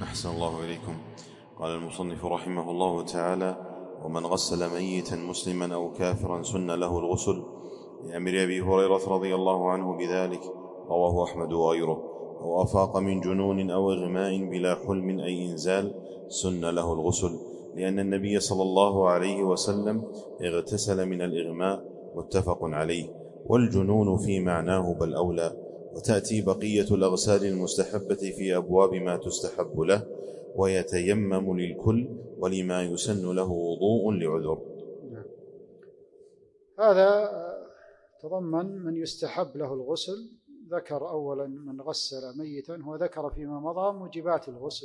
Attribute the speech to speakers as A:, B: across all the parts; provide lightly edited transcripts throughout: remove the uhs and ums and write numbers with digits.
A: أحسن الله إليكم. قال المصنف رحمه الله تعالى: ومن غسل ميتا مسلما أو كافرا سن له الغسل، لأمر أبي هريرة رضي الله عنه بذلك، رواه أحمد وغيره. أو أفاق من جنون أو إغماء بلا حلم أي إنزال سن له الغسل، لأن النبي صلى الله عليه وسلم اغتسل من الإغماء، متفق عليه. والجنون في معناه بل أولى. وتأتي بقية الأغسال المستحبة في أبواب ما تستحب له، ويتيمم للكل ولما يسن له وضوء لعذر.
B: هذا تضمن من يستحب له الغسل. ذكر أولا من غسل ميتا، هو ذكر فيما مضى موجبات الغسل،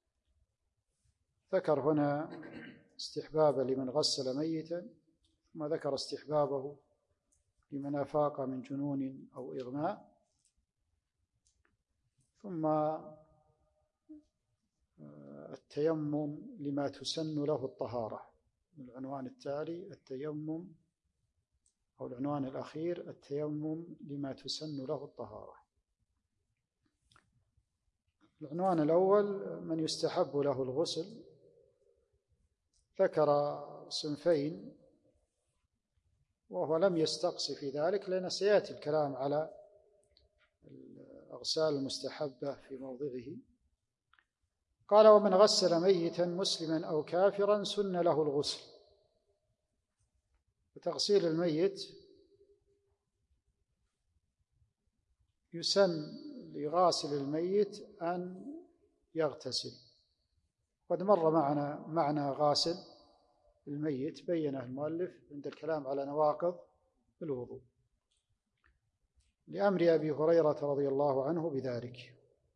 B: ذكر هنا استحباب لمن غسل ميتا، ثم ذكر استحبابه لمن أفاق من جنون أو إغماء، ثم التيمم لما تسن له الطهارة. العنوان التالي التيمم، أو العنوان الأخير التيمم لما تسن له الطهارة. العنوان الأول من يستحب له الغسل، ذكر صنفين، وهو لم يستقص في ذلك لأن سيأتي الكلام على الأغسال المستحبة في موضعه. قال: ومن غسل ميتا مسلما أو كافرا سن له الغسل. وتغسيل الميت يسن لغاسل الميت أن يغتسل. قد مر معنا معنى غاسل الميت، بينه المؤلف عند الكلام على نواقض الوضوء، لأمر أبي هريرة رضي الله عنه بذلك.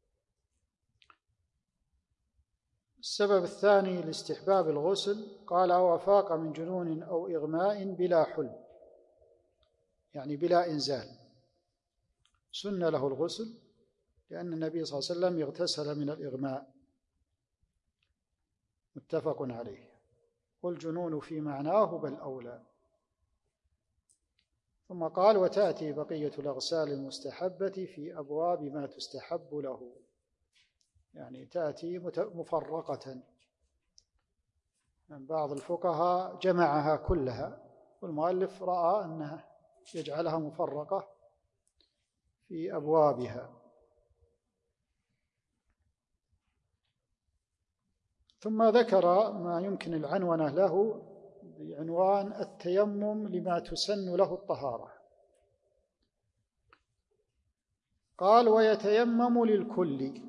B: السبب الثاني لاستحباب الغسل، قال: أو أفاق من جنون أو إغماء بلا حلم، يعني بلا إنزال، سن له الغسل، لأن النبي صلى الله عليه وسلم اغتسل من الإغماء، متفق عليه. والجنون في معناه بل أولى. ثم قال: وتأتي بقية الأغسال المستحبة في أبواب ما تستحب له، يعني تأتي مفرقة. من بعض الفقهاء جمعها كلها، والمؤلف رأى أنه يجعلها مفرقة في أبوابها. ثم ذكر ما يمكن العنونة له بعنوان التيمم لما تسن له الطهارة. قال: ويتيمم للكل،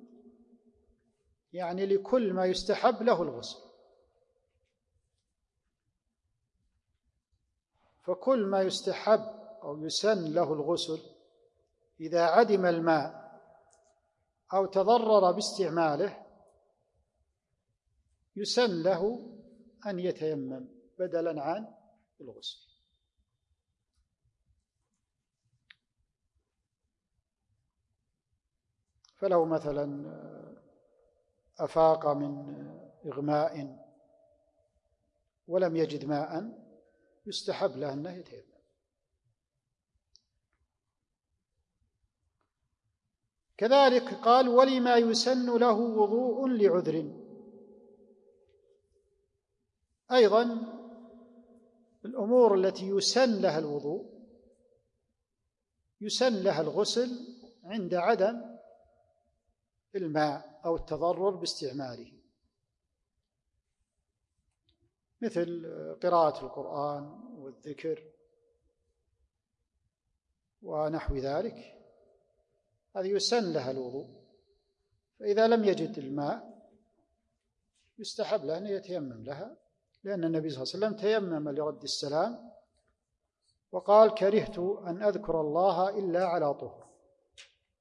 B: يعني لكل ما يستحب له الغسل. فكل ما يستحب أو يسن له الغسل إذا عدم الماء أو تضرر باستعماله يسن له أن يتيمم بدلا عن الغسل. فلو مثلا أفاق من إغماء ولم يجد ماء يستحب له أنه يتيمم. كذلك قال: ولما يسن له وضوء لعذر. أيضا الأمور التي يسن لها الوضوء يسن لها الغسل عند عدم الماء أو التضرر باستعماله، مثل قراءة القرآن والذكر ونحو ذلك، هذه يسن لها الوضوء. فإذا لم يجد الماء يستحب له أن يتيمم لها، لأن النبي صلى الله عليه وسلم تيمم لرد السلام وقال: كرهت أن أذكر الله إلا على طهر.